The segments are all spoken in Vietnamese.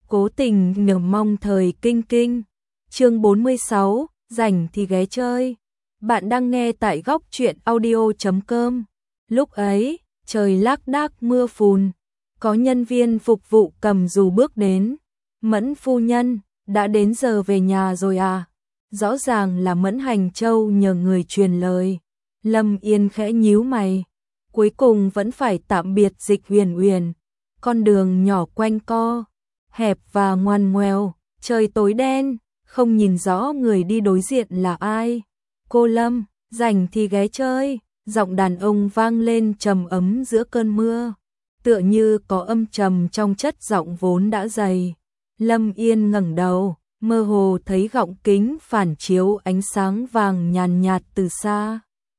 Cố tình nhờ mong thời kinh kinh. Chương 46, rảnh thì ghé chơi. Bạn đang nghe tại góc truyện audio.com. Lúc ấy, trời lác đác mưa phùn, có nhân viên phục vụ cầm dù bước đến. Mẫn phu nhân, đã đến giờ về nhà rồi à? Rõ ràng là Mẫn Hành Châu nhờ người truyền lời. Lâm Yên khẽ nhíu mày, cuối cùng vẫn phải tạm biệt Dịch Huyền Uyển. Con đường nhỏ quanh co, hẹp và ngoằn ngoèo, trời tối đen, không nhìn rõ người đi đối diện là ai. Cô Lâm, rảnh thì ghé chơi, giọng đàn ông vang lên trầm ấm giữa cơn mưa, tựa như có âm trầm trong chất giọng vốn đã dày. Lâm Yên ngẩng đầu, mơ hồ thấy gọng kính phản chiếu ánh sáng vàng nhàn nhạt từ xa.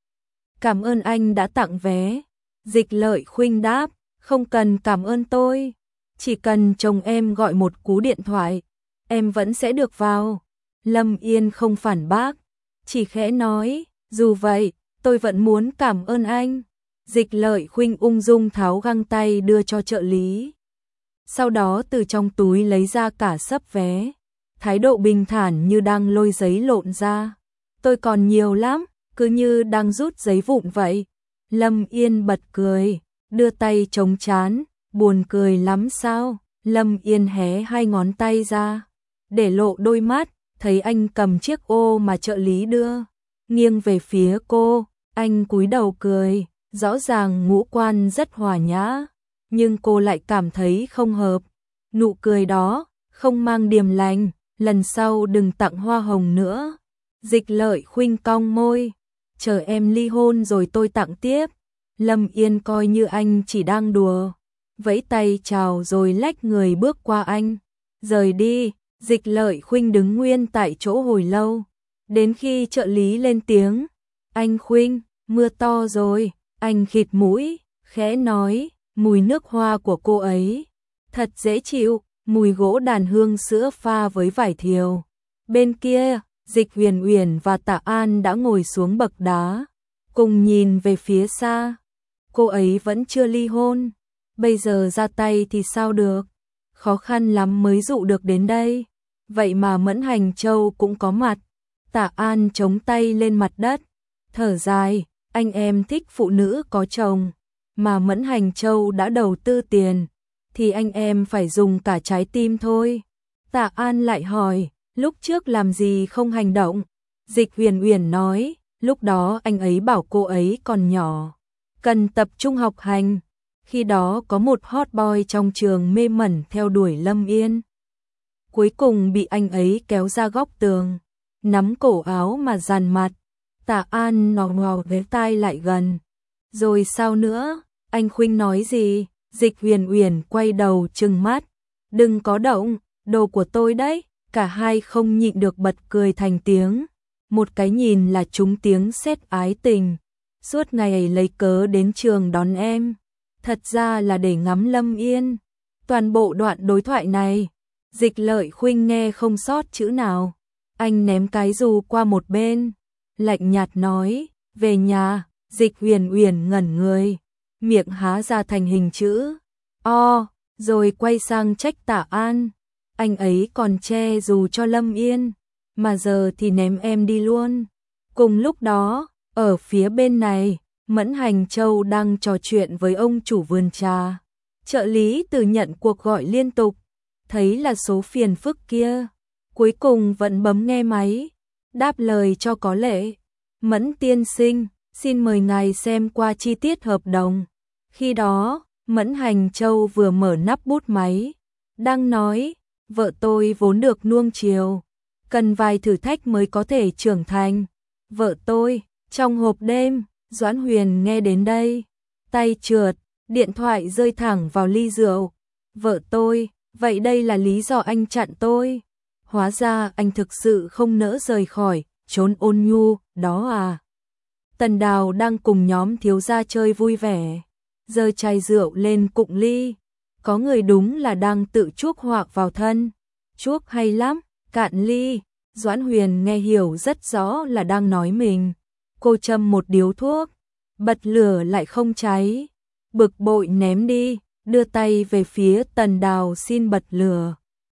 Cảm ơn anh đã tặng vé. Dịch Lợi khuynh đáp, không cần cảm ơn tôi, chỉ cần chồng em gọi một cú điện thoại, em vẫn sẽ được vào. Lâm Yên không phản bác, chỉ khẽ nói, dù vậy, tôi vẫn muốn cảm ơn anh. Dịch Lợi khuynh ung dung tháo găng tay đưa cho trợ lý. Sau đó từ trong túi lấy ra cả xấp vé, thái độ bình thản như đang lôi giấy lộn ra. Tôi còn nhiều lắm, cứ như đang rút giấy vụn vậy. Lâm Yên bật cười, đưa tay chống trán, buồn cười lắm sao? Lâm Yên hé hai ngón tay ra, để lộ đôi mắt, thấy anh cầm chiếc ô mà trợ lý đưa, nghiêng về phía cô, anh cúi đầu cười, rõ ràng ngũ quan rất hòa nhã, nhưng cô lại cảm thấy không hợp. Nụ cười đó, không mang điềm lành, lần sau đừng tặng hoa hồng nữa. Dịch Lợi khuynh cong môi, chờ em ly hôn rồi tôi tặng tiếp. Lâm Yên coi như anh chỉ đang đùa, vẫy tay chào rồi lách người bước qua anh, rời đi. Dịch Lợi khuynh đứng nguyên tại chỗ hồi lâu, đến khi trợ lý lên tiếng, anh Khuynh, mưa to rồi. Anh khịt mũi, khẽ nói, mùi nước hoa của cô ấy thật dễ chịu, mùi gỗ đàn hương sữa pha với vải thiều. Bên kia, Dịch Huyền Uyển và Tạ An đã ngồi xuống bậc đá, cùng nhìn về phía xa. Cô ấy vẫn chưa ly hôn, bây giờ ra tay thì sao được, khó khăn lắm mới dụ được đến đây. Vậy mà Mẫn Hành Châu cũng có mặt. Tạ An chống tay lên mặt đất, thở dài, anh em thích phụ nữ có chồng, mà Mẫn Hành Châu đã đầu tư tiền, thì anh em phải dùng cả trái tim thôi. Tạ An lại hỏi, lúc trước làm gì không hành động? Dịch Huyền Uyển nói, lúc đó anh ấy bảo cô ấy còn nhỏ, cần tập trung học hành. Khi đó có một hot boy trong trường mê mẩn theo đuổi Lâm Yên, cuối cùng bị anh ấy kéo ra góc tường, nắm cổ áo mà dằn mặt. Tạ An nọ ngò ghé tai lại gần. Rồi sao nữa? Anh Khuynh nói gì? Dịch Huyền Uyển quay đầu trừng mắt. Đừng có động, đồ của tôi đấy. Cả hai không nhịn được bật cười thành tiếng. Một cái nhìn là trúng tiếng sét ái tình. Suốt ngày lấy cớ đến trường đón em, thật ra là để ngắm Lâm Yên. Toàn bộ đoạn đối thoại này, Dịch Lợi khuynh nghe không sót chữ nào. Anh ném cái dù qua một bên, lạnh nhạt nói, về nhà. Dịch Huyền Uyển ngẩn người, miệng há ra thành hình chữ O, rồi quay sang trách Tạ An. Anh ấy còn che dù cho Lâm Yên, mà giờ thì ném em đi luôn. Cùng lúc đó, ở phía bên này, Mẫn Hành Châu đang trò chuyện với ông chủ vườn trà. Trợ lý từ nhận cuộc gọi liên tục, thấy là số phiền phức kia, cuối cùng vẫn bấm nghe máy, đáp lời cho có lệ. Mẫn tiên sinh, xin mời ngài xem qua chi tiết hợp đồng. Khi đó, Mẫn Hành Châu vừa mở nắp bút máy, đang nói, vợ tôi vốn được nuông chiều, cần vài thử thách mới có thể trưởng thành. Vợ tôi, trong hộp đêm. Doãn Huyền nghe đến đây, tay trượt, điện thoại rơi thẳng vào ly rượu. Vợ tôi, vậy đây là lý do anh chặn tôi. Hóa ra anh thực sự không nỡ rời khỏi chốn ôn nhu đó à. Tần Đào đang cùng nhóm thiếu gia chơi vui vẻ, giơ chai rượu lên cụng ly. Có người đúng là đang tự chuốc họa vào thân. Chuốc hay lắm, cạn ly. Doãn Huyền nghe hiểu rất rõ là đang nói mình. Cô châm một điếu thuốc, bật lửa lại không cháy, bực bội ném đi, đưa tay về phía Tần Đào xin bật lửa.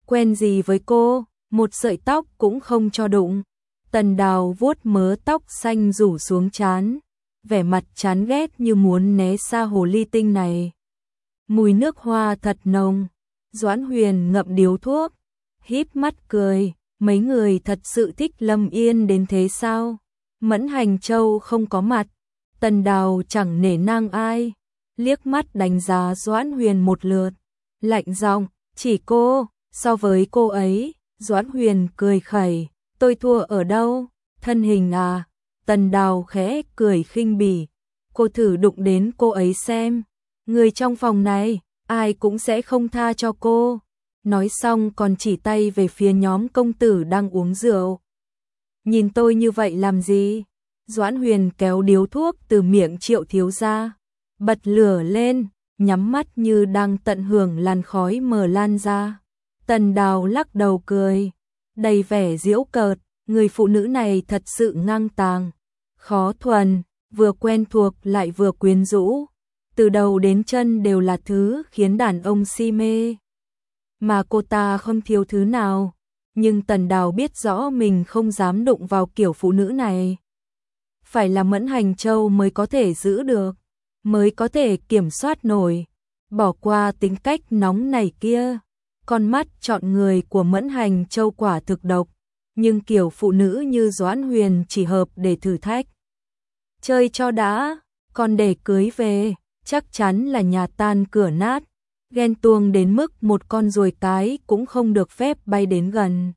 quen gì với cô, một sợi tóc cũng không cho đụng. Tần Đào vuốt mớ tóc xanh rủ xuống trán, vẻ mặt chán ghét như muốn né xa hồ ly tinh này. Mùi nước hoa thật nồng. Doãn Huyền ngậm điếu thuốc, híp mắt cười, mấy người thật sự thích Lâm Yên đến thế sao? Mẫn Hành Châu không có mặt, Tần Đào chẳng nể nang ai, liếc mắt đánh giá Doãn Huyền một lượt, lạnh giọng, chỉ cô, so với cô ấy. Doãn Huyền cười khẩy, tôi thua ở đâu? Thân hình à? Tần Đào khẽ cười khinh bỉ, cô thử đụng đến cô ấy xem, người trong phòng này ai cũng sẽ không tha cho cô. Nói xong còn chỉ tay về phía nhóm công tử đang uống rượu. Nhìn tôi như vậy làm gì? Doãn Huyền kéo điếu thuốc từ miệng Triệu thiếu gia, bật lửa lên, nhắm mắt như đang tận hưởng làn khói mờ lan ra. Tần Đào lắc đầu cười, đầy vẻ giễu cợt, người phụ nữ này thật sự ngang tàng, khó thuần, vừa quen thuộc lại vừa quyến rũ, từ đầu đến chân đều là thứ khiến đàn ông si mê. Mà cô ta không thiếu thứ nào, nhưng Tần Đào biết rõ mình không dám đụng vào kiểu phụ nữ này. Phải là Mẫn Hành Châu mới có thể giữ được, mới có thể kiểm soát nổi, bỏ qua tính cách nóng này kia. Con mắt chọn người của Mẫn Hành Châu quả thực độc, nhưng kiểu phụ nữ như Doãn Huyền chỉ hợp để thử thách. Chơi cho đã, còn để cưới về, chắc chắn là nhà tan cửa nát, ghen tuông đến mức một con ruồi cái cũng không được phép bay đến gần.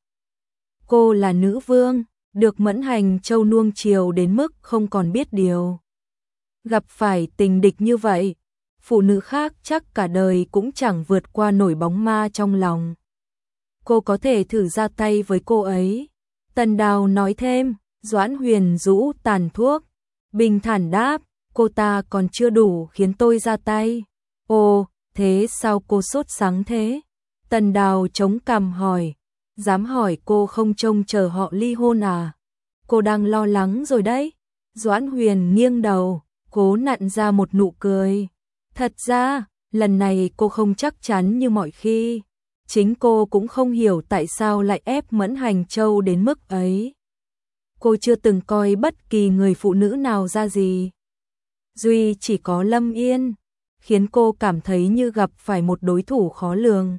Cô là nữ vương, được Mẫn Hành Châu nuông chiều đến mức không còn biết điều. Gặp phải tình địch như vậy, phụ nữ khác chắc cả đời cũng chẳng vượt qua nổi bóng ma trong lòng. Cô có thể thử ra tay với cô ấy. Tần Đào nói thêm. Doãn Huyền rũ tàn thuốc, bình thản đáp, cô ta còn chưa đủ khiến tôi ra tay. Ồ, thế sao cô sốt sắng thế? Tần Đào chống cằm hỏi, dám hỏi cô không trông chờ họ ly hôn à? Cô đang lo lắng rồi đấy. Doãn Huyền nghiêng đầu, cố nặn ra một nụ cười. Thật ra, lần này cô không chắc chắn như mọi khi. Chính cô cũng không hiểu tại sao lại ép Mẫn Hành Châu đến mức ấy. Cô chưa từng coi bất kỳ người phụ nữ nào ra gì. Duy chỉ có Lâm Yên, khiến cô cảm thấy như gặp phải một đối thủ khó lường.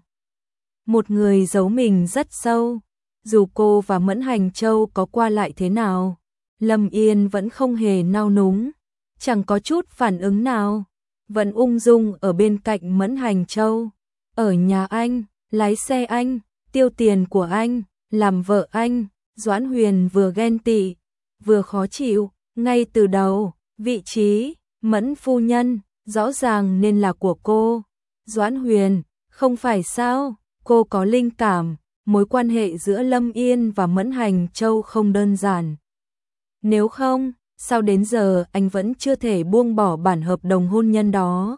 Một người giấu mình rất sâu. Dù cô và Mẫn Hành Châu có qua lại thế nào, Lâm Yên vẫn không hề nao núng, chẳng có chút phản ứng nào. Vẫn ung dung ở bên cạnh Mẫn Hành Châu, ở nhà anh, lái xe anh, tiêu tiền của anh, làm vợ anh. Doãn Huyền vừa ghen tị, vừa khó chịu, ngay từ đầu, vị trí Mẫn phu nhân rõ ràng nên là của cô. Doãn Huyền, không phải sao? Cô có linh cảm, mối quan hệ giữa Lâm Yên và Mẫn Hành Châu không đơn giản. Nếu không, sao đến giờ anh vẫn chưa thể buông bỏ bản hợp đồng hôn nhân đó?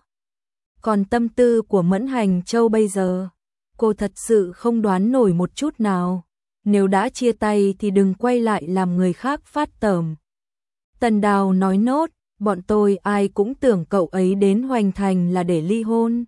Còn tâm tư của Mẫn Hành Châu bây giờ, cô thật sự không đoán nổi một chút nào. Nếu đã chia tay thì đừng quay lại làm người khác phát tởm. Tần Đào nói nốt, bọn tôi ai cũng tưởng cậu ấy đến Hoành Thành là để ly hôn.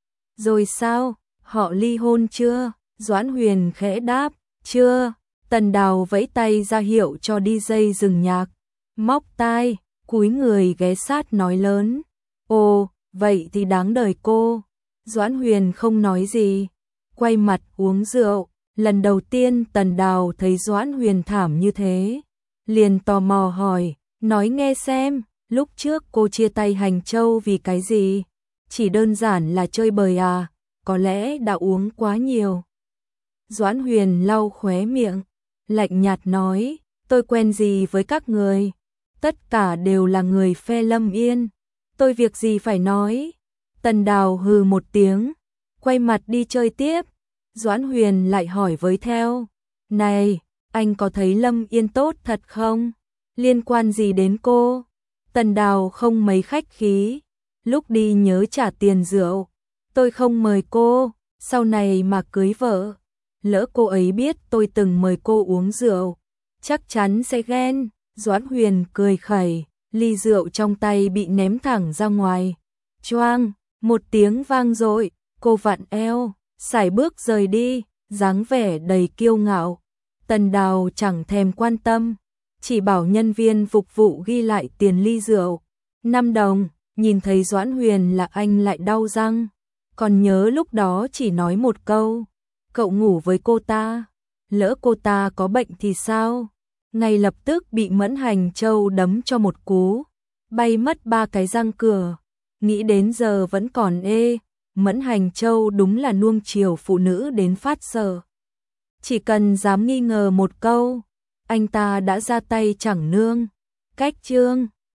Rồi sao, họ ly hôn chưa? Doãn Huyền khẽ đáp, chưa. Tần Đào vẫy tay ra hiệu cho DJ dừng nhạc, móc tai, cúi người ghé sát nói lớn. Ồ, vậy thì đáng đời cô. Doãn Huyền không nói gì, quay mặt uống rượu. Lần đầu tiên Tần Đào thấy Doãn Huyền thảm như thế, liền tò mò hỏi, nói nghe xem, lúc trước cô chia tay Hành Châu vì cái gì? Chỉ đơn giản là chơi bời à? Có lẽ đã uống quá nhiều. Doãn Huyền lau khóe miệng, lạnh nhạt nói, tôi quen gì với các người? Tất cả đều là người phe Lâm Yên. Tôi việc gì phải nói? Tần Đào hừ một tiếng, quay mặt đi chơi tiếp. Doãn Huyền lại hỏi với theo, này, anh có thấy Lâm Yên tốt thật không? Liên quan gì đến cô? Tần Đào không mấy khách khí, lúc đi nhớ trả tiền rượu. Tôi không mời cô, sau này mà cưới vợ, lỡ cô ấy biết tôi từng mời cô uống rượu, chắc chắn sẽ ghen. Doãn Huyền cười khẩy, ly rượu trong tay bị ném thẳng ra ngoài. Choang, một tiếng vang dội, cô vặn eo, sải bước rời đi. dáng vẻ đầy kiêu ngạo. Tần Đào chẳng thèm quan tâm, chỉ bảo nhân viên phục vụ ghi lại tiền ly rượu. 5 đồng, nhìn thấy Doãn Huyền là anh lại đau răng. Còn nhớ lúc đó chỉ nói một câu, cậu ngủ với cô ta, lỡ cô ta có bệnh thì sao? Ngay lập tức bị Mẫn Hành Châu đấm cho một cú, bay mất 3 cái răng cửa. Nghĩ đến giờ vẫn còn ê, Mẫn Hành Châu đúng là nuông chiều phụ nữ đến phát sợ. Chỉ cần dám nghi ngờ một câu, anh ta đã ra tay chẳng nương. Cách chương